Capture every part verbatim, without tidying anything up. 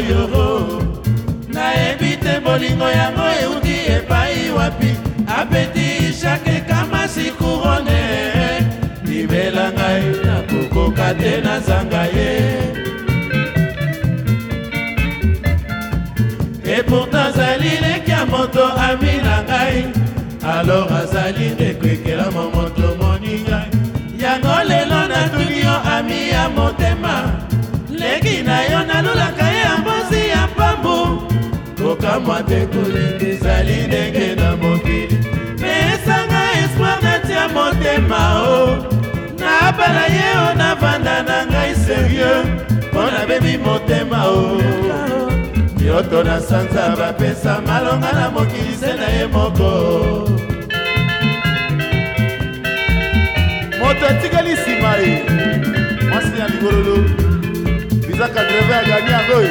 yoro nayebi te bolingo yango euti epai wapi apeti shake kama sikurone libela ngai nakokoka te nazanga ye. Et pourtant zali leki ya moto ami na ngai alors azali ndekwekela momoto moninga yango lelo natuni yo ami ya motema leki na yo nalulaka ye ya mbozi ya pambu kokamwa te kolinga ezali ndenge na mokili pesanga espoir natia motema o nabala ye o navanda na ngai serieux mpo nabebi motema o yoto na sanza bapesa malonga na mokili se na ye moko moto etikali nsima ye mwasi ya ligololo biza kadreve agani yango oyo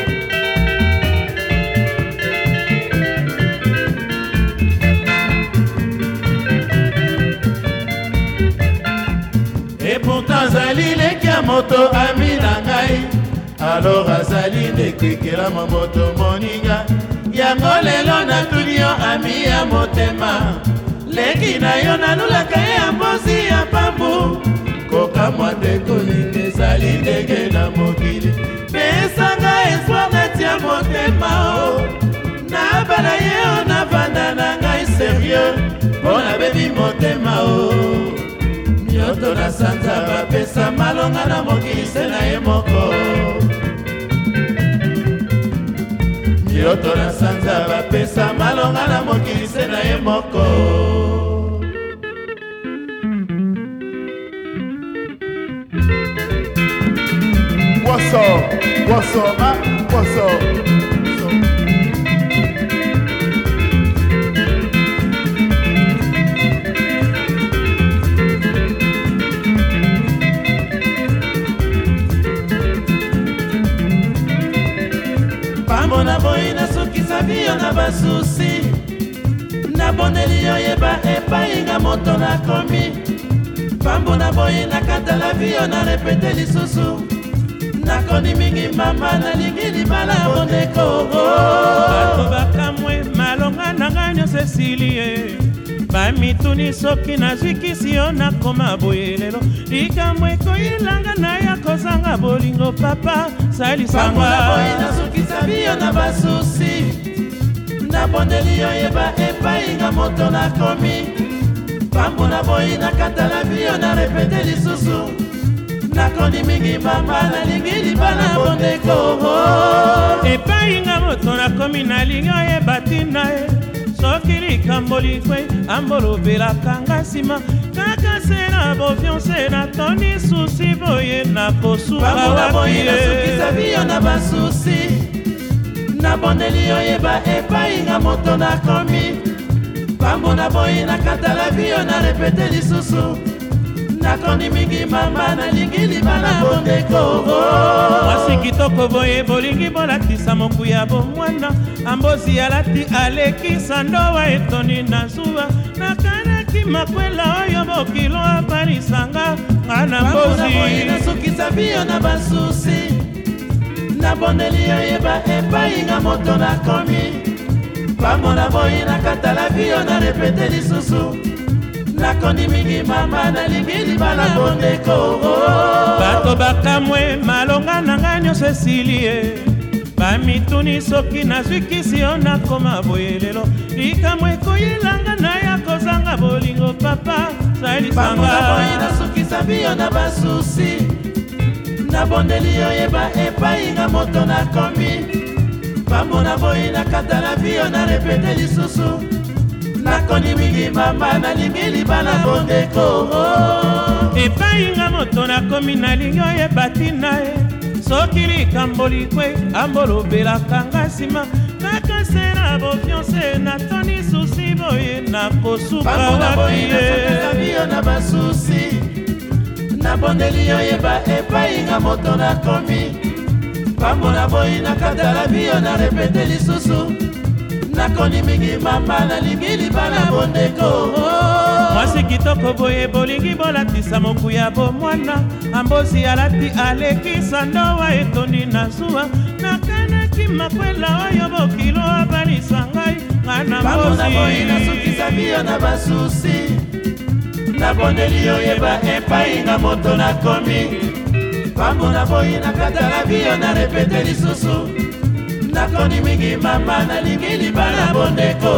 et pourtant azali leki ya moto ami na ngai alors azali ndekwekela momoto moninga yango lelo natuni yo ami ya motema leki na yo nalulaka ye ya mbozi ya pambu kokamwa te kolinga ezali ndenge na mokili pesanga espoir natia motema o nabala ye o navanda na ngai serieux mpo nabebi motema o nyoto na sanza bapesa malonga na mokili se na ye moko yoto na sanza bapesa malonga na mokili se na ye moko. Poisson, poisson, ah, poisson. Pambona boy na sukisa biyo na basusi nabondeli yo yeba epainga moto na komi pambona boy na katala biyo na repete lisusu nakoni mingi mama nalingi libala bondeko bato bakamwe malonga na ngai nyonso esilie bamituni soki nazwikisi yo nakoma boye lelo likambo ekoyilanga na ya kozanga bolingo papa salisanga nasukisa biyo na basusi nabondeli yo yeba epainga moto nakomi pambo na boyi nakatala biyo na repete lisusu nakoni mingi mama nalingi libala bondeko epainga moto nakomi nalingi oyeba tina ye soki likambo likwe ambolobelaka nga nsima kaka se na bofiance natoni susi boye nakosuka wapi nasukisa biyo na basusi nabondeli yo yeba epainga moto nakomi pambo na boyi nakatala biyo na repete lisusu nakoni mingi mama nalingi libala bondeko mwasi kitoko boye bolingi bolakisa mokuya bomwana ambozi alati alekisa ndowa etoni na zuwa nakanaki makwela oyo bokilo aparisanga nga na mbozi nasukisa biyo na basusi nabondeli yo yeba epainga moto nakomi pambo na boyi nakatala biyo na repete lisusu nakoni mingi mama nalingi libala bondeko bato bakamwe malonga na ngai nyonso esilie bamituni soki nazwikisi yo nakoma boye lelo likambo ekoyilanga na ya kozanga bolingo papa salisanga nasukisa biyo na basusi nabondeli yo yeba epainga moto nakomi pambo na boyi nakatala biyo na repete lisusu nakoni mingi mama nalingi libala bondeko epainga moto nakomi nalingi oyeba tina ye soki likambo likwe ambolobelaka nga nsima kaka se na bofiance natoni susi boye nakosuka wapi ye na basusi nabondeli yo yeba epainga moto nakomi pambo na boyi nakatala biyo na repete lisusu nakoni mingi mama nalingi libala bondeko mwasi kitoko boye bolingi bolatisa mokuya bomwana ambosi alati alekisa ndowa etondi na zuwa nakanaki makwela oyo bokilo abalisa ngai ngana mbosi nasukisa biyo na basusi nabondeli oyeba epai nga moto nakomi pambo na boyi nakatala biyo na repete lisusu nakoni mingi mama nalingi libala bondeko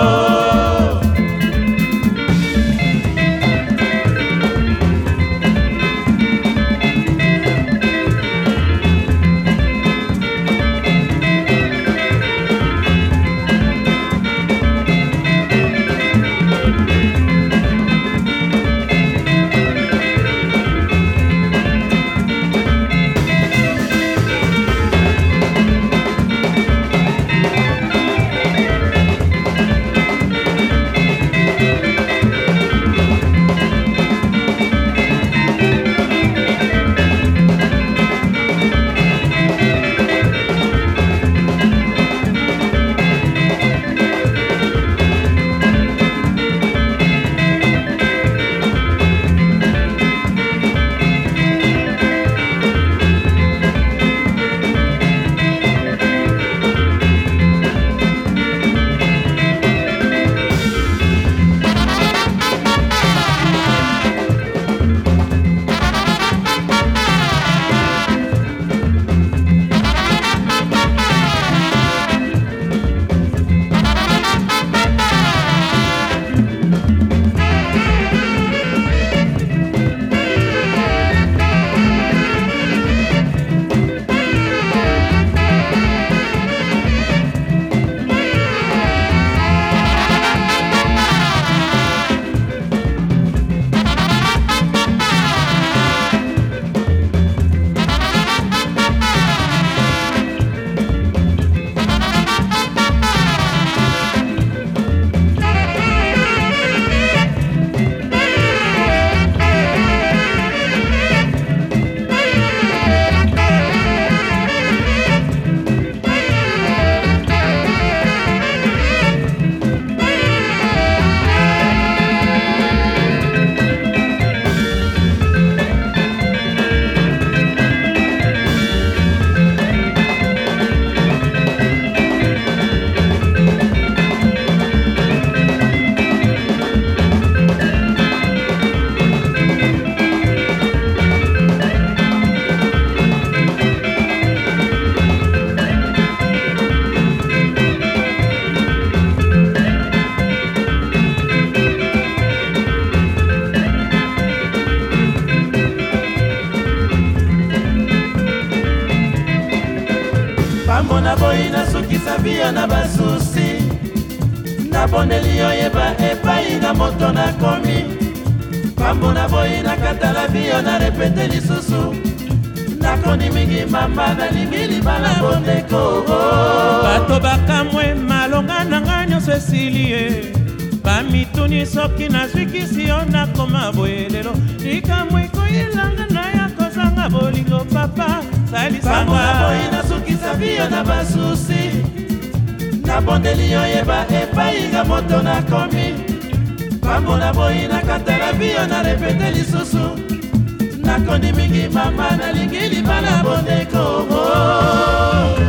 pambo na boyi nasukisa biyo na basusi nabondeli oyeba epai nga moto nakomi pambo na boyi nakatala biyo na repete lisusu nakoni mingi mama nalingi libala bondeko bato bakamwe malonga na nga nyonso esili ye bamituni soki nazwikisi yo nakoma boye lelo likambo ekoyelanga na ya kozanga bolingo papa pambo na boyi nasukisa biyo na basusi nabondeli oyeba epai nga moto nakomi pambo na boyi nakatala biyo na repete lisusu nakoni mingi mama nalingi libala bondeko